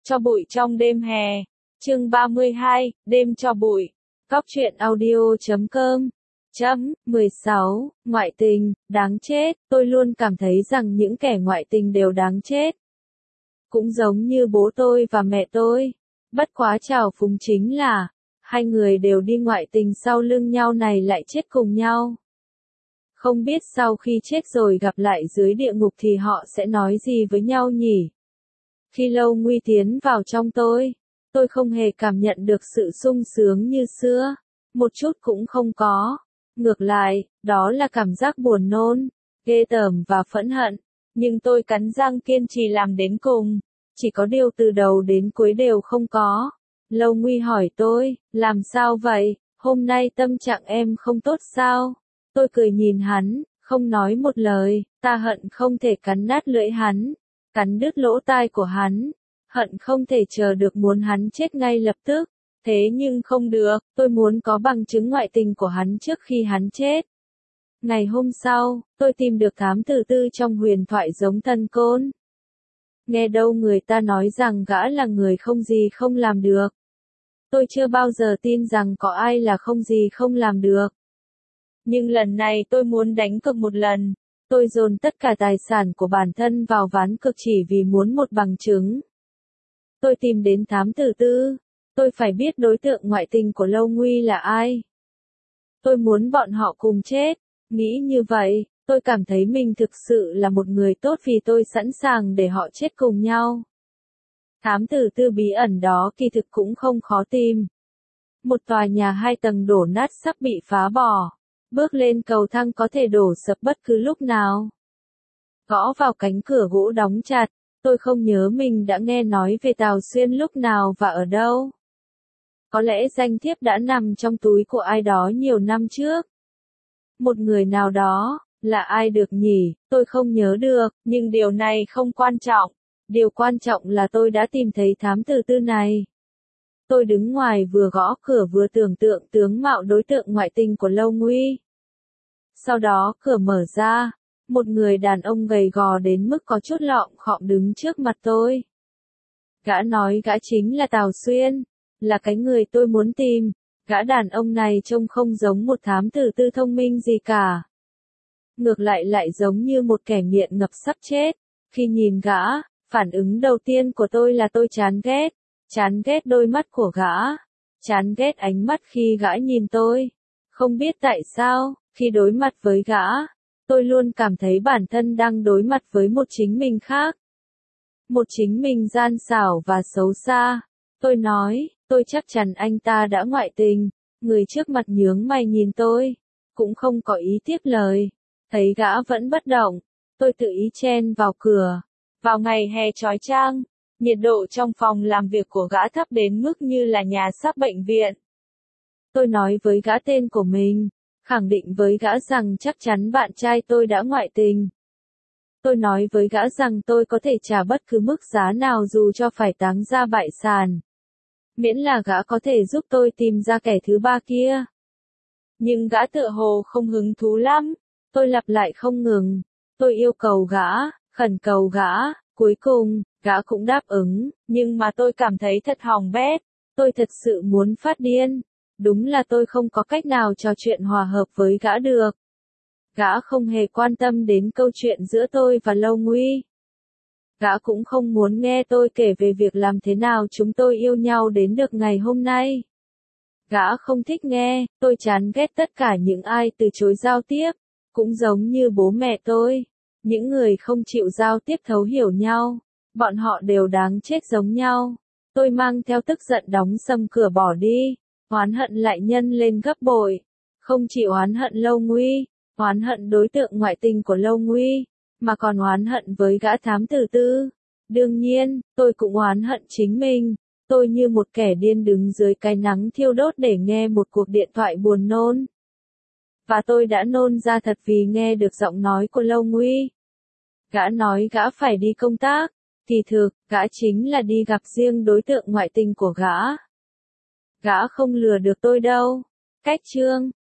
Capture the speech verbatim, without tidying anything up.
Cho bụi trong đêm hè. Chương ba mươi hai, đêm cho bụi. Cóc truyện audio chấm com. Chấm, mười sáu, ngoại tình, đáng chết, tôi luôn cảm thấy rằng những kẻ ngoại tình đều đáng chết. Cũng giống như bố tôi và mẹ tôi. Bất quá trào phúng chính là, hai người đều đi ngoại tình sau lưng nhau này lại chết cùng nhau. Không biết sau khi chết rồi gặp lại dưới địa ngục thì họ sẽ nói gì với nhau nhỉ? Khi Lâu Nguy tiến vào trong tôi, tôi không hề cảm nhận được sự sung sướng như xưa, một chút cũng không có. Ngược lại, đó là cảm giác buồn nôn, ghê tởm và phẫn hận. Nhưng tôi cắn răng kiên trì làm đến cùng, chỉ có điều từ đầu đến cuối đều không có. Lâu Nguy hỏi tôi, làm sao vậy, hôm nay tâm trạng em không tốt sao? Tôi cười nhìn hắn, không nói một lời, ta hận không thể cắn nát lưỡi hắn, cắn đứt lỗ tai của hắn, hận không thể chờ được muốn hắn chết ngay lập tức. Thế nhưng không được, tôi muốn có bằng chứng ngoại tình của hắn trước khi hắn chết. Ngày hôm sau, tôi tìm được thám tử tư trong huyền thoại giống Thần Côn. Nghe đâu người ta nói rằng gã là người không gì không làm được. Tôi chưa bao giờ tin rằng có ai là không gì không làm được. Nhưng lần này tôi muốn đánh cược một lần. Tôi dồn tất cả tài sản của bản thân vào ván cược chỉ vì muốn một bằng chứng. Tôi tìm đến thám tử tư. Tôi phải biết đối tượng ngoại tình của Lâu Nguy là ai. Tôi muốn bọn họ cùng chết. Nghĩ như vậy, tôi cảm thấy mình thực sự là một người tốt vì tôi sẵn sàng để họ chết cùng nhau. Thám tử tư bí ẩn đó kỳ thực cũng không khó tìm. Một tòa nhà hai tầng đổ nát sắp bị phá bỏ. Bước lên cầu thang có thể đổ sập bất cứ lúc nào. Gõ vào cánh cửa gỗ đóng chặt, tôi không nhớ mình đã nghe nói về Tào Xuyên lúc nào và ở đâu. Có lẽ danh thiếp đã nằm trong túi của ai đó nhiều năm trước. Một người nào đó, là ai được nhỉ, tôi không nhớ được, nhưng điều này không quan trọng. Điều quan trọng là tôi đã tìm thấy thám tử tư này. Tôi đứng ngoài vừa gõ cửa vừa tưởng tượng tướng mạo đối tượng ngoại tình của Lâu Nguy. Sau đó cửa mở ra, một người đàn ông gầy gò đến mức có chút lọm khọm đứng trước mặt tôi. Gã nói gã chính là Tào Xuyên, là cái người tôi muốn tìm. Gã đàn ông này trông không giống một thám tử tư thông minh gì cả. Ngược lại lại giống như một kẻ nghiện ngập sắp chết. Khi nhìn gã, phản ứng đầu tiên của tôi là tôi chán ghét. Chán ghét đôi mắt của gã. Chán ghét ánh mắt khi gã nhìn tôi. Không biết tại sao, khi đối mặt với gã, tôi luôn cảm thấy bản thân đang đối mặt với một chính mình khác. Một chính mình gian xảo và xấu xa. Tôi nói, tôi chắc chắn anh ta đã ngoại tình. Người trước mặt nhướng mày nhìn tôi, cũng không có ý tiếp lời. Thấy gã vẫn bất động, tôi tự ý chen vào cửa. Vào ngày hè chói chang, nhiệt độ trong phòng làm việc của gã thấp đến mức như là nhà sắp bệnh viện. Tôi nói với gã tên của mình, khẳng định với gã rằng chắc chắn bạn trai tôi đã ngoại tình. Tôi nói với gã rằng tôi có thể trả bất cứ mức giá nào dù cho phải táng ra bại sản. Miễn là gã có thể giúp tôi tìm ra kẻ thứ ba kia. Nhưng gã tựa hồ không hứng thú lắm. Tôi lặp lại không ngừng. Tôi yêu cầu gã, khẩn cầu gã, cuối cùng, gã cũng đáp ứng, nhưng mà tôi cảm thấy thật hỏng bét. Tôi thật sự muốn phát điên. Đúng là tôi không có cách nào trò chuyện hòa hợp với gã được. Gã không hề quan tâm đến câu chuyện giữa tôi và Lâu Nguy. Gã cũng không muốn nghe tôi kể về việc làm thế nào chúng tôi yêu nhau đến được ngày hôm nay. Gã không thích nghe, tôi chán ghét tất cả những ai từ chối giao tiếp, cũng giống như bố mẹ tôi. Những người không chịu giao tiếp thấu hiểu nhau, bọn họ đều đáng chết giống nhau. Tôi mang theo tức giận đóng sầm cửa bỏ đi, oán hận lại nhân lên gấp bội. Không chỉ oán hận Lâu Nguy, oán hận đối tượng ngoại tình của Lâu Nguy, mà còn oán hận với gã thám tử tư. Đương nhiên, tôi cũng oán hận chính mình. Tôi như một kẻ điên đứng dưới cái nắng thiêu đốt để nghe một cuộc điện thoại buồn nôn. Và tôi đã nôn ra thật vì nghe được giọng nói của Lâu Nguy. Gã nói gã phải đi công tác. Kỳ thực, gã chính là đi gặp riêng đối tượng ngoại tình của gã. Gã không lừa được tôi đâu. Cách chương